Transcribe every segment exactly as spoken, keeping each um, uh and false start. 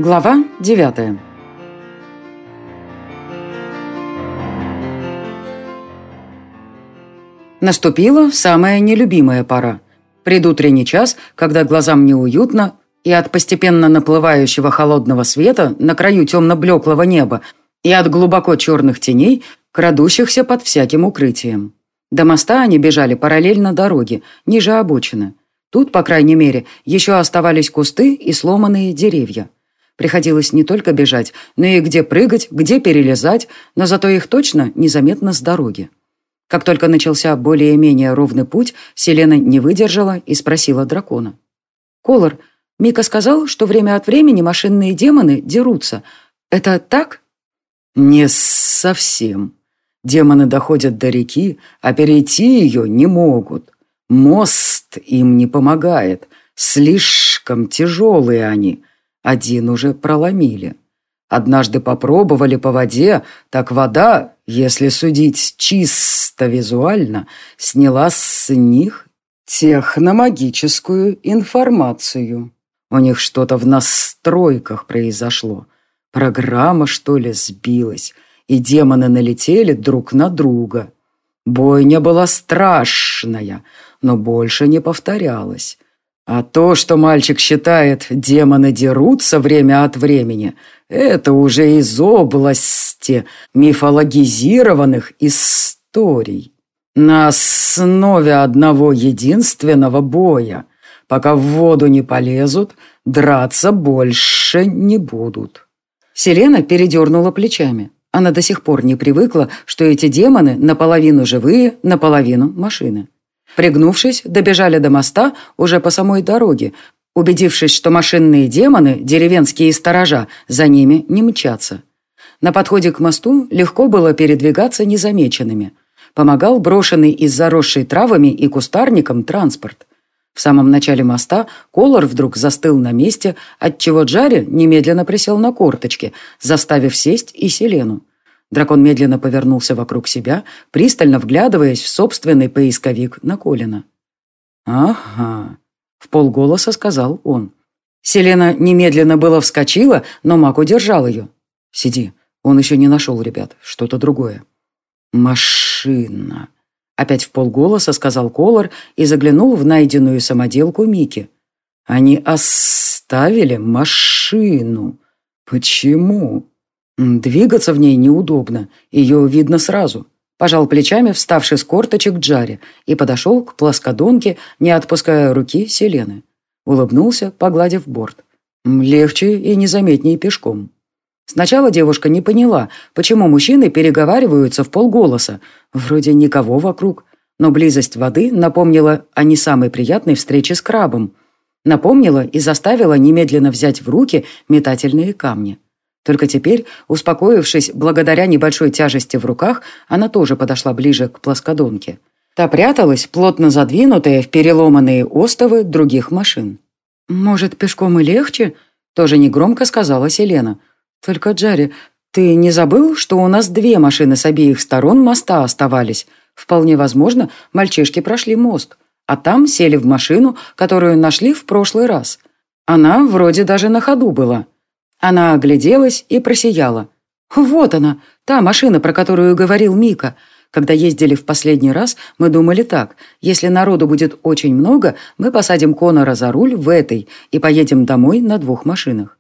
Глава девятая. Наступила самая нелюбимая пора. Предутренний час, когда глазам неуютно, и от постепенно наплывающего холодного света на краю темно-блеклого неба, и от глубоко черных теней, крадущихся под всяким укрытием. До моста они бежали параллельно дороге, ниже обочины. Тут, по крайней мере, еще оставались кусты и сломанные деревья. Приходилось не только бежать, но и где прыгать, где перелезать, но зато их точно незаметно с дороги. Как только начался более-менее ровный путь, Селена не выдержала и спросила дракона. «Колор, Мика сказал, что время от времени машинные демоны дерутся. Это так?» «Не совсем. Демоны доходят до реки, а перейти ее не могут. Мост им не помогает. Слишком тяжелые они. Один уже проломили. Однажды попробовали по воде, так вода, если судить чисто визуально, сняла с них техномагическую информацию. У них что-то в настройках произошло. Программа, что ли, сбилась, и демоны налетели друг на друга. Бойня была страшная, но больше не повторялась. А то, что мальчик считает, демоны дерутся время от времени, это уже из области мифологизированных историй. На основе одного единственного боя. Пока в воду не полезут, драться больше не будут. Селена передернула плечами. Она до сих пор не привыкла, что эти демоны наполовину живые, наполовину машины. Пригнувшись, добежали до моста уже по самой дороге, убедившись, что машинные демоны, деревенские сторожа, за ними не мчатся. На подходе к мосту легко было передвигаться незамеченными. Помогал брошенный из заросшей травами и кустарником транспорт. В самом начале моста Колор вдруг застыл на месте, отчего Джари немедленно присел на корточки, заставив сесть и Селену. Дракон медленно повернулся вокруг себя, пристально вглядываясь в собственный поисковик на Колина. «Ага», — вполголоса сказал он. Селена немедленно было вскочила, но маг удержал ее. «Сиди, он еще не нашел, ребят, что-то другое». «Машина», — опять вполголоса сказал Колор и заглянул в найденную самоделку Мики. «Они оставили машину. Почему?» «Двигаться в ней неудобно, ее видно сразу», – пожал плечами вставший с корточек Джари и подошел к плоскодонке, не отпуская руки Селены. Улыбнулся, погладив борт. «Легче и незаметнее пешком». Сначала девушка не поняла, почему мужчины переговариваются в полголоса, вроде никого вокруг, но близость воды напомнила о не самой приятной встрече с крабом. Напомнила и заставила немедленно взять в руки метательные камни. Только теперь, успокоившись благодаря небольшой тяжести в руках, она тоже подошла ближе к плоскодонке. Та пряталась, плотно задвинутая в переломанные остовы других машин. «Может, пешком и легче?» – тоже негромко сказала Селена. «Только, Джари, ты не забыл, что у нас две машины с обеих сторон моста оставались? Вполне возможно, мальчишки прошли мост, а там сели в машину, которую нашли в прошлый раз. Она вроде даже на ходу была». Она огляделась и просияла. «Вот она, та машина, про которую говорил Мика. Когда ездили в последний раз, мы думали так. Если народу будет очень много, мы посадим Конора за руль в этой и поедем домой на двух машинах».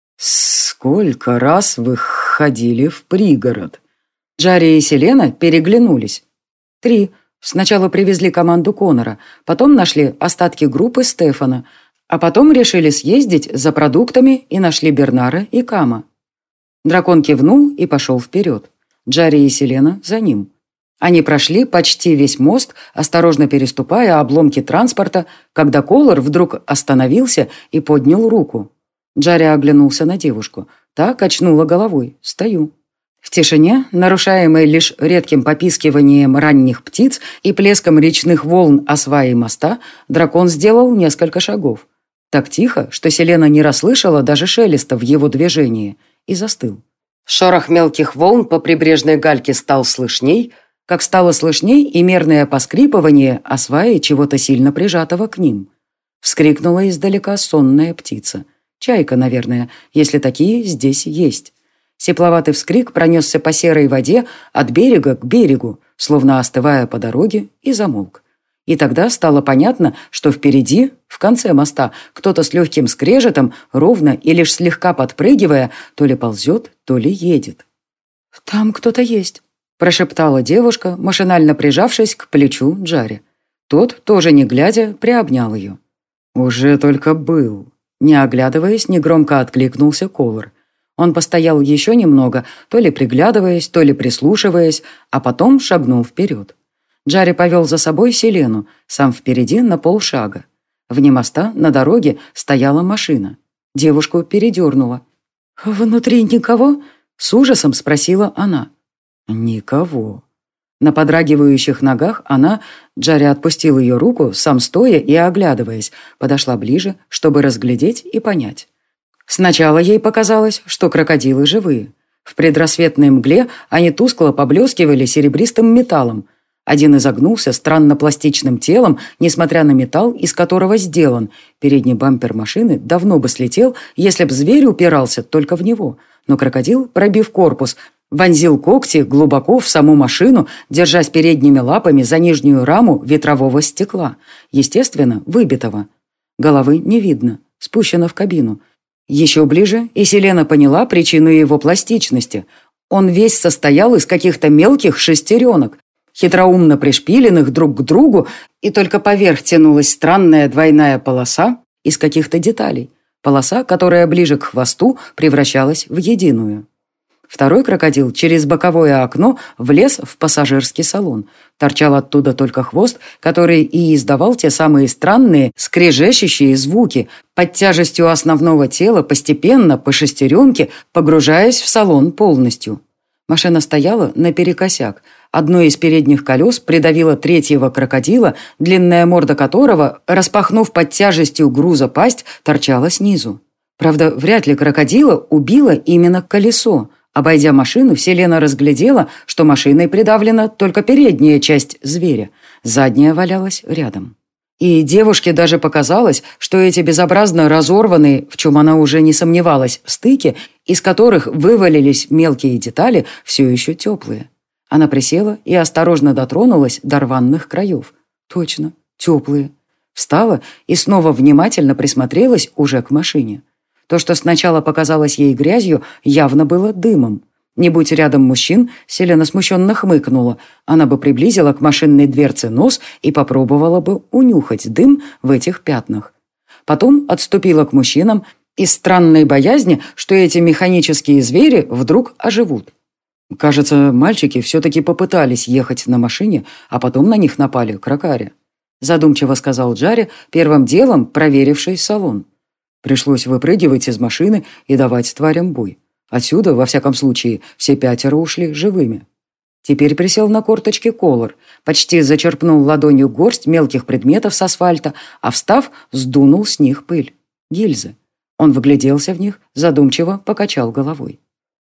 «Сколько раз вы ходили в пригород?» Джари и Селена переглянулись. «Три. Сначала привезли команду Конора, потом нашли остатки группы Стефана, а потом решили съездить за продуктами и нашли Бернара и Кама». Дракон кивнул и пошел вперед. Джари и Селена за ним. Они прошли почти весь мост, осторожно переступая обломки транспорта, когда Колор вдруг остановился и поднял руку. Джари оглянулся на девушку. Та качнула головой. «Стою». В тишине, нарушаемой лишь редким попискиванием ранних птиц и плеском речных волн о сваи моста, дракон сделал несколько шагов. Так тихо, что Селена не расслышала даже шелеста в его движении, и застыл. Шорох мелких волн по прибрежной гальке стал слышней, как стало слышней и мерное поскрипывание о свае чего-то сильно прижатого к ним. Вскрикнула издалека сонная птица. Чайка, наверное, если такие здесь есть. Сепловатый вскрик пронесся по серой воде от берега к берегу, словно остывая по дороге, и замолк. И тогда стало понятно, что впереди, в конце моста, кто-то с легким скрежетом, ровно и лишь слегка подпрыгивая, то ли ползет, то ли едет. «Там кто-то есть», – прошептала девушка, машинально прижавшись к плечу Джаре. Тот, тоже не глядя, приобнял ее. «Уже только был». Не оглядываясь, негромко откликнулся Колор. Он постоял еще немного, то ли приглядываясь, то ли прислушиваясь, а потом шагнул вперед. Джарри повел за собой Селену, сам впереди на полшага. Вне моста на дороге стояла машина. Девушку передернула. «Внутри никого?» — с ужасом спросила она. «Никого». На подрагивающих ногах она, Джарри отпустил ее руку, сам стоя и оглядываясь, подошла ближе, чтобы разглядеть и понять. Сначала ей показалось, что крокодилы живые. В предрассветной мгле они тускло поблескивали серебристым металлом. Один изогнулся странно пластичным телом, несмотря на металл, из которого сделан. Передний бампер машины давно бы слетел, если б зверь упирался только в него. Но крокодил, пробив корпус, вонзил когти глубоко в саму машину, держась передними лапами за нижнюю раму ветрового стекла, естественно, выбитого. Головы не видно, спущено в кабину. Еще ближе, и Селена поняла причину его пластичности. Он весь состоял из каких-то мелких шестеренок, хитроумно пришпиленных друг к другу, и только поверх тянулась странная двойная полоса из каких-то деталей. Полоса, которая ближе к хвосту, превращалась в единую. Второй крокодил через боковое окно влез в пассажирский салон. Торчал оттуда только хвост, который и издавал те самые странные, скрежещущие звуки, под тяжестью основного тела постепенно, по шестеренке, погружаясь в салон полностью. Машина стояла наперекосяк. Одно из передних колес придавило третьего крокодила, длинная морда которого, распахнув под тяжестью груза пасть, торчала снизу. Правда, вряд ли крокодила убило именно колесо. Обойдя машину, Селена разглядела, что машиной придавлена только передняя часть зверя. Задняя валялась рядом. И девушке даже показалось, что эти безобразно разорванные, в чем она уже не сомневалась, стыки, из которых вывалились мелкие детали, все еще теплые. Она присела и осторожно дотронулась до рваных краев. Точно, теплые. Встала и снова внимательно присмотрелась уже к машине. То, что сначала показалось ей грязью, явно было дымом. Не будь рядом мужчин, Селена смущенно хмыкнула. Она бы приблизила к машинной дверце нос и попробовала бы унюхать дым в этих пятнах. Потом отступила к мужчинам из странной боязни, что эти механические звери вдруг оживут. Кажется, мальчики все-таки попытались ехать на машине, а потом на них напали крокари. Задумчиво сказал Джарри, первым делом проверивший салон. Пришлось выпрыгивать из машины и давать тварям бой. Отсюда, во всяком случае, все пятеро ушли живыми. Теперь присел на корточки Колор, почти зачерпнул ладонью горсть мелких предметов с асфальта, а встав, сдунул с них пыль. Гильзы. Он вгляделся в них, задумчиво покачал головой.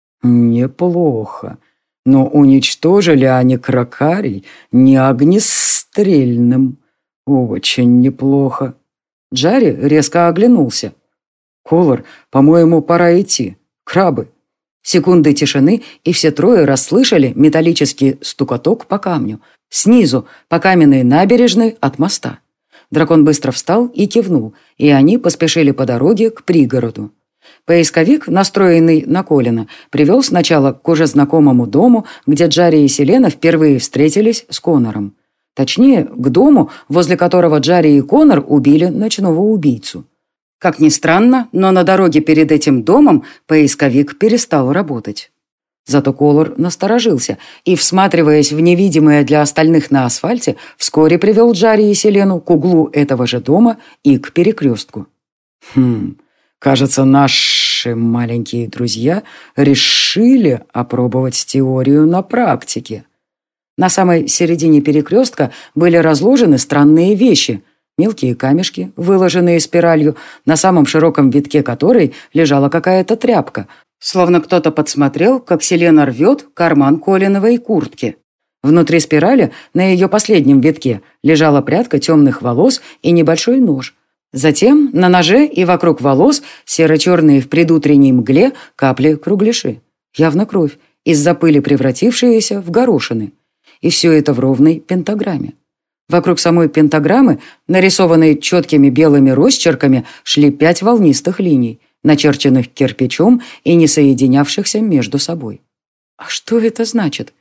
«Неплохо. Но уничтожили они крокарий не огнестрельным. Очень неплохо». Джарри резко оглянулся. «Колор, по-моему, пора идти. Крабы». Секунды тишины, и все трое расслышали металлический стукоток по камню. Снизу, по каменной набережной от моста. Дракон быстро встал и кивнул, и они поспешили по дороге к пригороду. Поисковик, настроенный на Колина, привел сначала к уже знакомому дому, где Джарри и Селена впервые встретились с Конором. Точнее, к дому, возле которого Джарри и Конор убили ночного убийцу. Как ни странно, но на дороге перед этим домом поисковик перестал работать. Зато Колор насторожился и, всматриваясь в невидимое для остальных на асфальте, вскоре привел Джарри и Селену к углу этого же дома и к перекрестку. «Хм, кажется, наши маленькие друзья решили опробовать теорию на практике». На самой середине перекрестка были разложены странные вещи. Мелкие камешки, выложенные спиралью, на самом широком витке которой лежала какая-то тряпка, словно кто-то подсмотрел, как Селена рвет карман Колиновой куртки. Внутри спирали, на ее последнем витке, лежала прядка темных волос и небольшой нож. Затем на ноже и вокруг волос серо-черные в предутренней мгле капли кругляши. Явно кровь, из-за пыли превратившиеся в горошины. И все это в ровной пентаграмме. Вокруг самой пентаграммы, нарисованной четкими белыми росчерками, шли пять волнистых линий, начерченных кирпичом и не соединявшихся между собой. А что это значит?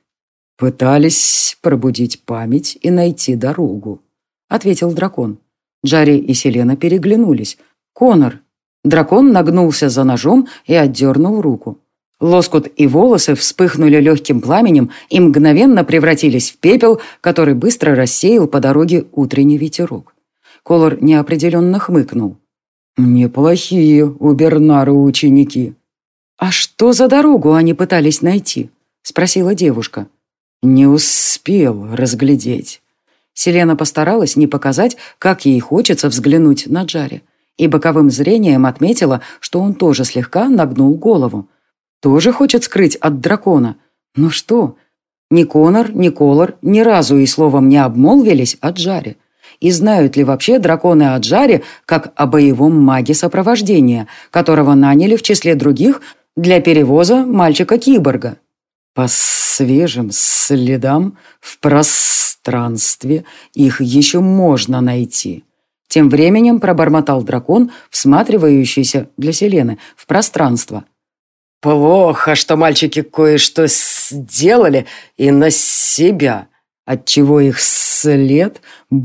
«Пытались пробудить память и найти дорогу», — ответил дракон. Джарри и Селена переглянулись. «Конор!» Дракон нагнулся за ножом и отдернул руку. Лоскут и волосы вспыхнули легким пламенем и мгновенно превратились в пепел, который быстро рассеял по дороге утренний ветерок. Колор неопределенно хмыкнул. «Неплохие у Бернара ученики». «А что за дорогу они пытались найти?» — спросила девушка. «Не успел разглядеть». Селена постаралась не показать, как ей хочется взглянуть на Джарри, и боковым зрением отметила, что он тоже слегка нагнул голову. Тоже хочет скрыть от дракона. Но что? Ни Конор, ни Колор ни разу и словом не обмолвились о Джаре. И знают ли вообще драконы о Джаре, как о боевом маге сопровождения, которого наняли в числе других для перевоза мальчика-киборга? По свежим следам в пространстве их еще можно найти. Тем временем пробормотал дракон, всматривающийся для Селены в пространство. «Плохо, что мальчики кое-что сделали и на себя, отчего их след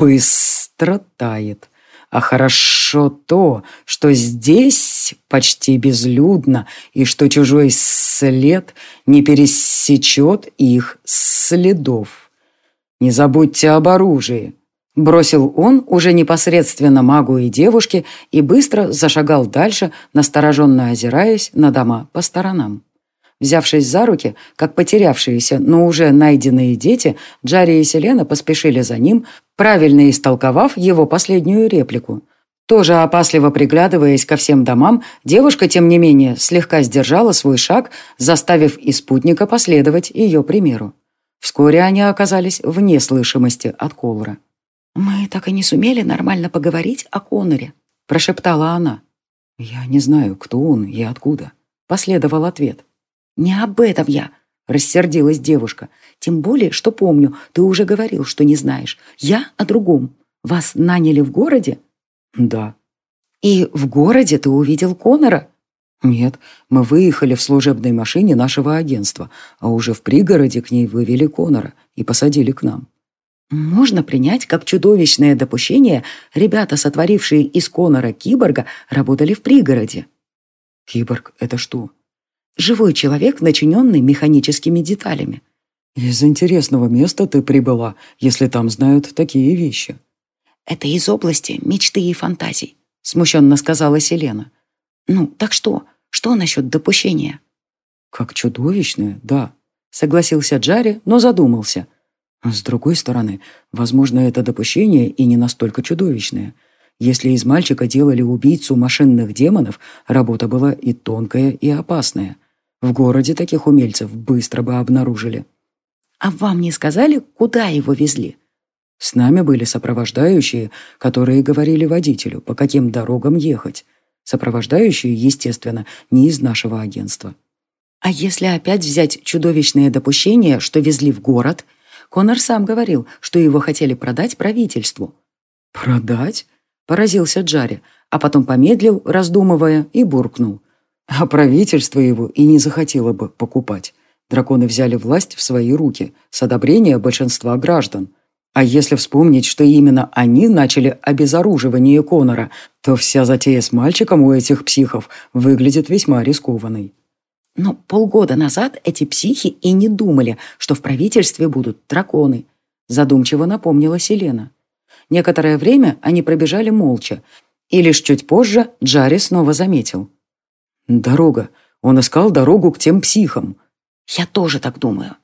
быстро тает. А хорошо то, что здесь почти безлюдно, и что чужой след не пересечет их следов. Не забудьте об оружии». Бросил он уже непосредственно магу и девушке и быстро зашагал дальше, настороженно озираясь на дома по сторонам. Взявшись за руки, как потерявшиеся, но уже найденные дети, Джарри и Селена поспешили за ним, правильно истолковав его последнюю реплику. Тоже опасливо приглядываясь ко всем домам, девушка, тем не менее, слегка сдержала свой шаг, заставив и спутника последовать ее примеру. Вскоре они оказались вне слышимости от Колора. «Мы так и не сумели нормально поговорить о Коноре», — прошептала она. «Я не знаю, кто он и откуда», — последовал ответ. «Не об этом я», — рассердилась девушка. «Тем более, что помню, ты уже говорил, что не знаешь. Я о другом. Вас наняли в городе?» «Да». «И в городе ты увидел Конора?» «Нет, мы выехали в служебной машине нашего агентства, а уже в пригороде к ней вывели Конора и посадили к нам». «Можно принять как чудовищное допущение, ребята, сотворившие из Конора киборга, работали в пригороде». «Киборг — это что?» «Живой человек, начиненный механическими деталями». «Из интересного места ты прибыла, если там знают такие вещи». «Это из области мечты и фантазий», — смущенно сказала Селена. «Ну, так что? Что насчет допущения?» «Как чудовищное, да», — согласился Джарри, но задумался. С другой стороны, возможно, это допущение и не настолько чудовищное. Если из мальчика делали убийцу машинных демонов, работа была и тонкая, и опасная. В городе таких умельцев быстро бы обнаружили. «А вам не сказали, куда его везли?» «С нами были сопровождающие, которые говорили водителю, по каким дорогам ехать. Сопровождающие, естественно, не из нашего агентства». «А если опять взять чудовищное допущение, что везли в город?» Конор сам говорил, что его хотели продать правительству. «Продать?» – поразился Джарри, а потом помедлил, раздумывая, и буркнул. А правительство его и не захотело бы покупать. Драконы взяли власть в свои руки с одобрения большинства граждан. А если вспомнить, что именно они начали обезоруживание Конора, то вся затея с мальчиком у этих психов выглядит весьма рискованной. Но полгода назад эти психи и не думали, что в правительстве будут драконы, задумчиво напомнила Селена. Некоторое время они пробежали молча, и лишь чуть позже Джарри снова заметил. «Дорога. Он искал дорогу к тем психам». «Я тоже так думаю».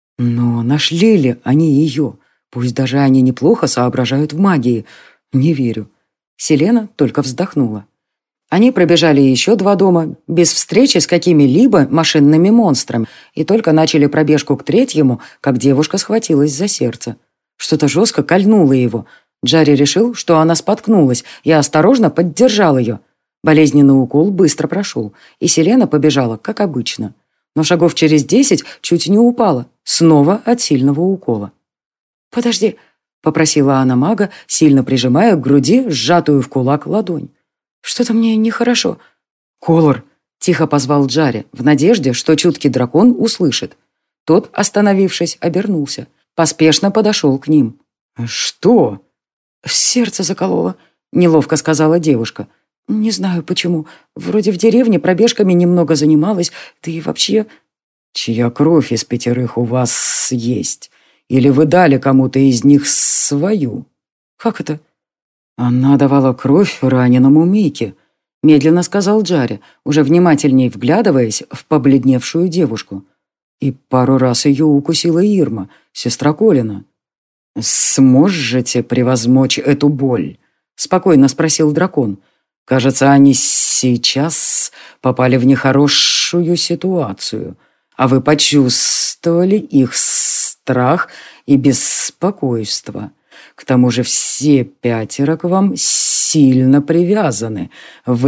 «Но нашли ли они ее? Пусть даже они неплохо соображают в магии. Не верю». Селена только вздохнула. Они пробежали еще два дома, без встречи с какими-либо машинными монстрами, и только начали пробежку к третьему, как девушка схватилась за сердце. Что-то жестко кольнуло его. Джарри решил, что она споткнулась, и осторожно поддержал ее. Болезненный укол быстро прошел, и Селена побежала, как обычно. Но шагов через десять чуть не упала, снова от сильного укола. «Подожди», — попросила она мага, сильно прижимая к груди сжатую в кулак ладонь. «Что-то мне нехорошо». «Колор», — тихо позвал Джарри, в надежде, что чуткий дракон услышит. Тот, остановившись, обернулся, поспешно подошел к ним. «Что?» «В сердце закололо», — неловко сказала девушка. «Не знаю, почему. Вроде в деревне пробежками немного занималась, да и вообще...» «Чья кровь из пятерых у вас есть? Или вы дали кому-то из них свою?» «Как это?» «Она давала кровь раненому Мике», — медленно сказал Джарри, уже внимательней вглядываясь в побледневшую девушку. «И пару раз ее укусила Ирма, сестра Колина». «Сможете превозмочь эту боль?» — спокойно спросил дракон. «Кажется, они сейчас попали в нехорошую ситуацию, а вы почувствовали их страх и беспокойство. К тому же все пятеро к вам сильно привязаны в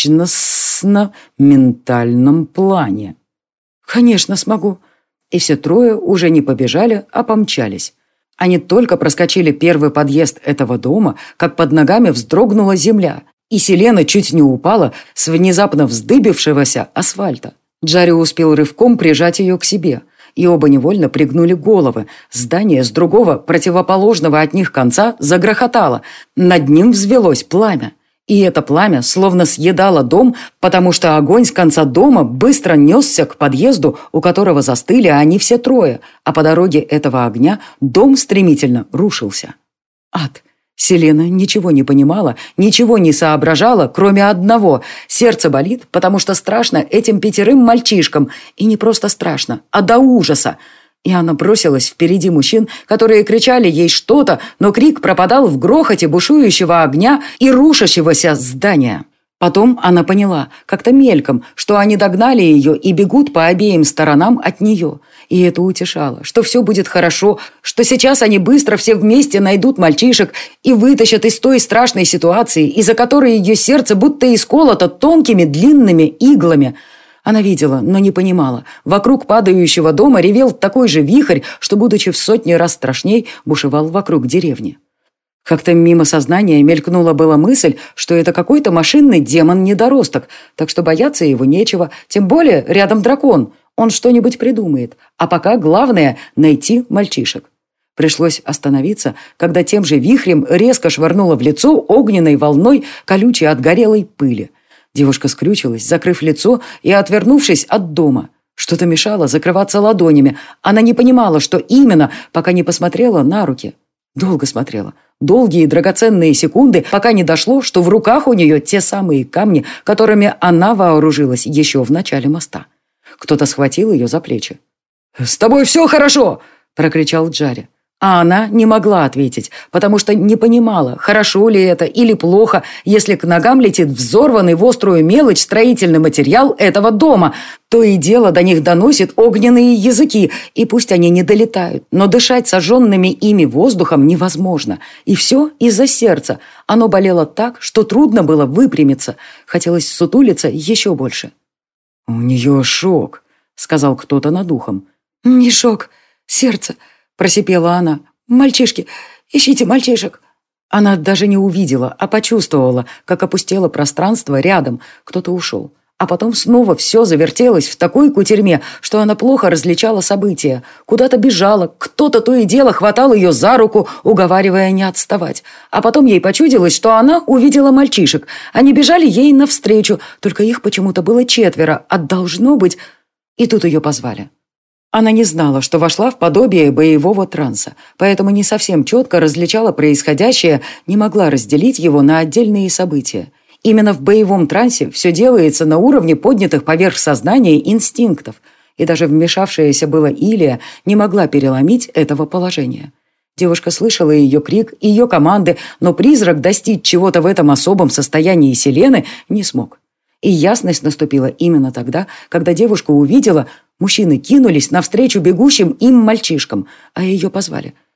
личностно-ментальном плане». «Конечно, смогу». И все трое уже не побежали, а помчались. Они только проскочили первый подъезд этого дома, как под ногами вздрогнула земля, и Селена чуть не упала с внезапно вздыбившегося асфальта. Джарри успел рывком прижать ее к себе, и оба невольно пригнули головы. Здание с другого, противоположного от них конца, загрохотало. Над ним взвелось пламя. И это пламя словно съедало дом, потому что огонь с конца дома быстро несся к подъезду, у которого застыли они все трое, а по дороге этого огня дом стремительно рушился. Ад. Селена ничего не понимала, ничего не соображала, кроме одного. Сердце болит, потому что страшно этим пятерым мальчишкам. И не просто страшно, а до ужаса. И она бросилась впереди мужчин, которые кричали ей что-то, но крик пропадал в грохоте бушующего огня и рушащегося здания. Потом она поняла, как-то мельком, что они догнали ее и бегут по обеим сторонам от нее. И это утешало, что все будет хорошо, что сейчас они быстро все вместе найдут мальчишек и вытащат из той страшной ситуации, из-за которой ее сердце будто исколото тонкими длинными иглами. Она видела, но не понимала. Вокруг падающего дома ревел такой же вихрь, что, будучи в сотни раз страшней, бушевал вокруг деревни. Как-то мимо сознания мелькнула была мысль, что это какой-то машинный демон-недоросток, так что бояться его нечего, тем более рядом дракон. Он что-нибудь придумает. А пока главное – найти мальчишек. Пришлось остановиться, когда тем же вихрем резко швырнуло в лицо огненной волной колючей отгорелой пыли. Девушка скрючилась, закрыв лицо и отвернувшись от дома. Что-то мешало закрываться ладонями. Она не понимала, что именно, пока не посмотрела на руки. Долго смотрела. Долгие драгоценные секунды, пока не дошло, что в руках у нее те самые камни, которыми она вооружилась еще в начале моста. Кто-то схватил ее за плечи. «С тобой все хорошо!» – прокричал Джарри. А она не могла ответить, потому что не понимала, хорошо ли это или плохо, если к ногам летит взорванный в острую мелочь строительный материал этого дома. То и дело до них доносит огненные языки, и пусть они не долетают, но дышать сожженными ими воздухом невозможно. И все из-за сердца. Оно болело так, что трудно было выпрямиться. Хотелось сутулиться еще больше. «У нее шок», — сказал кто-то над ухом. «Не шок, сердце», — просипела она. «Мальчишки, ищите мальчишек». Она даже не увидела, а почувствовала, как опустело пространство рядом. Кто-то ушел. А потом снова все завертелось в такой кутерьме, что она плохо различала события. Куда-то бежала, кто-то то и дело хватал ее за руку, уговаривая не отставать. А потом ей почудилось, что она увидела мальчишек. Они бежали ей навстречу, только их почему-то было четверо, а должно быть... И тут ее позвали. Она не знала, что вошла в подобие боевого транса, поэтому не совсем четко различала происходящее, не могла разделить его на отдельные события. Именно в боевом трансе все делается на уровне поднятых поверх сознания инстинктов, и даже вмешавшаяся была Илия не могла переломить этого положения. Девушка слышала ее крик, ее команды, но призрак достичь чего-то в этом особом состоянии Селены не смог. И ясность наступила именно тогда, когда девушка увидела, мужчины кинулись навстречу бегущим им мальчишкам, а ее позвали.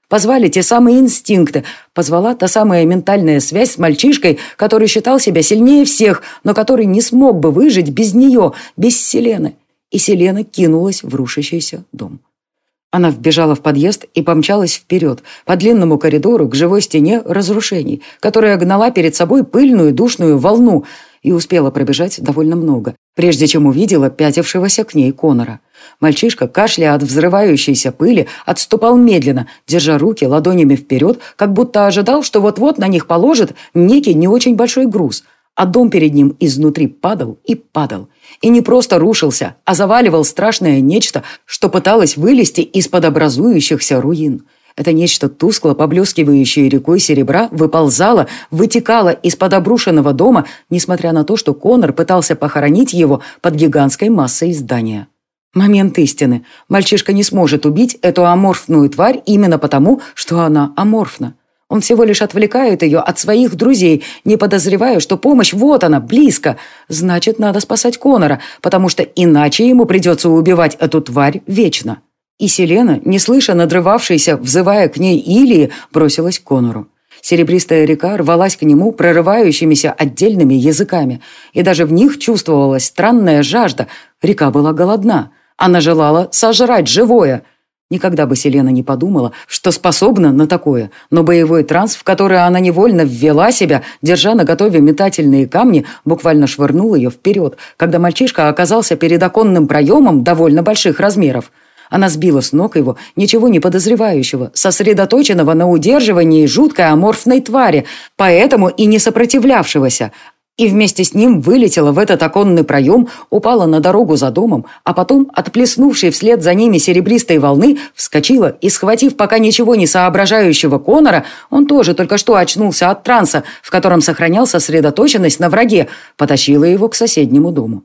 Позвали те самые инстинкты, позвала та самая ментальная связь с мальчишкой, который считал себя сильнее всех, но который не смог бы выжить без нее, без Селены. И Селена кинулась в рушащийся дом. Она вбежала в подъезд и помчалась вперед, по длинному коридору к живой стене разрушений, которая гнала перед собой пыльную душную волну, и успела пробежать довольно много, прежде чем увидела пятившегося к ней Конора. Мальчишка, кашляя от взрывающейся пыли, отступал медленно, держа руки ладонями вперед, как будто ожидал, что вот-вот на них положит некий не очень большой груз, а дом перед ним изнутри падал и падал. И не просто рушился, а заваливал страшное нечто, что пыталось вылезти из-под образующихся руин. Это нечто, тускло поблескивающее рекой серебра, выползало, вытекало из-под обрушенного дома, несмотря на то, что Конор пытался похоронить его под гигантской массой здания. Момент истины. Мальчишка не сможет убить эту аморфную тварь именно потому, что она аморфна. Он всего лишь отвлекает ее от своих друзей, не подозревая, что помощь вот она, близко. Значит, надо спасать Конора, потому что иначе ему придется убивать эту тварь вечно. И Селена, не слыша надрывавшейся, взывая к ней Илии, бросилась к Конору. Серебристая река рвалась к нему прорывающимися отдельными языками, и даже в них чувствовалась странная жажда. Река была голодна. Она желала сожрать живое. Никогда бы Селена не подумала, что способна на такое, но боевой транс, в который она невольно ввела себя, держа наготове метательные камни, буквально швырнул ее вперед, когда мальчишка оказался перед оконным проемом довольно больших размеров. Она сбила с ног его, ничего не подозревающего, сосредоточенного на удерживании жуткой аморфной твари, поэтому и не сопротивлявшегося, и вместе с ним вылетела в этот оконный проем, упала на дорогу за домом, а потом, отплеснувшей вслед за ними серебристой волны, вскочила и, схватив пока ничего не соображающего Конора, он тоже только что очнулся от транса, в котором сохранял сосредоточенность на враге, потащила его к соседнему дому.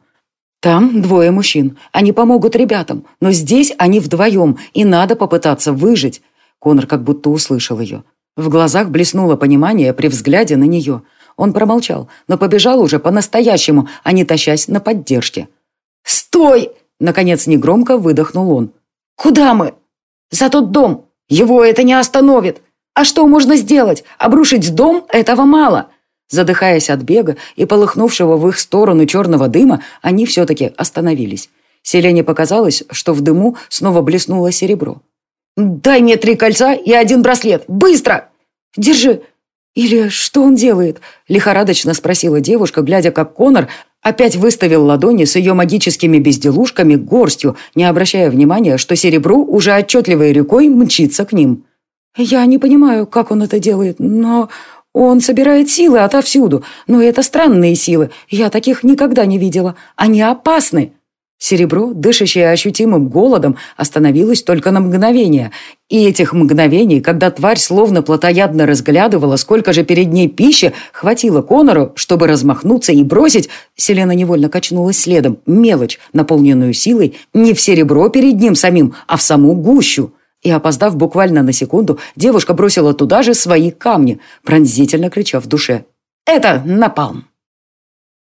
Там двое мужчин. Они помогут ребятам, но здесь они вдвоем, и надо попытаться выжить. Конор как будто услышал ее. В глазах блеснуло понимание при взгляде на нее. Он промолчал, но побежал уже по-настоящему, а не тащась на поддержке. «Стой!» — наконец негромко выдохнул он. «Куда мы?» «За тот дом. Его это не остановит. А что можно сделать? Обрушить дом? Этого мало». Задыхаясь от бега и полыхнувшего в их сторону черного дыма, они все-таки остановились. Селене показалось, что в дыму снова блеснуло серебро. «Дай мне три кольца и один браслет! Быстро!» «Держи!» «Или что он делает?» – лихорадочно спросила девушка, глядя, как Конор опять выставил ладони с ее магическими безделушками горстью, не обращая внимания, что серебро уже отчетливой рекой мчится к ним. «Я не понимаю, как он это делает, но он собирает силы отовсюду. Но это странные силы, я таких никогда не видела. Они опасны». Серебро, дышащее ощутимым голодом, остановилось только на мгновение. И этих мгновений, когда тварь словно плотоядно разглядывала, сколько же перед ней пищи, хватило Конору, чтобы размахнуться и бросить. Селена невольно качнулась следом. Мелочь, наполненную силой, не в серебро перед ним самим, а в саму гущу. И, опоздав буквально на секунду, девушка бросила туда же свои камни, пронзительно крича в душе: «Это напалм!»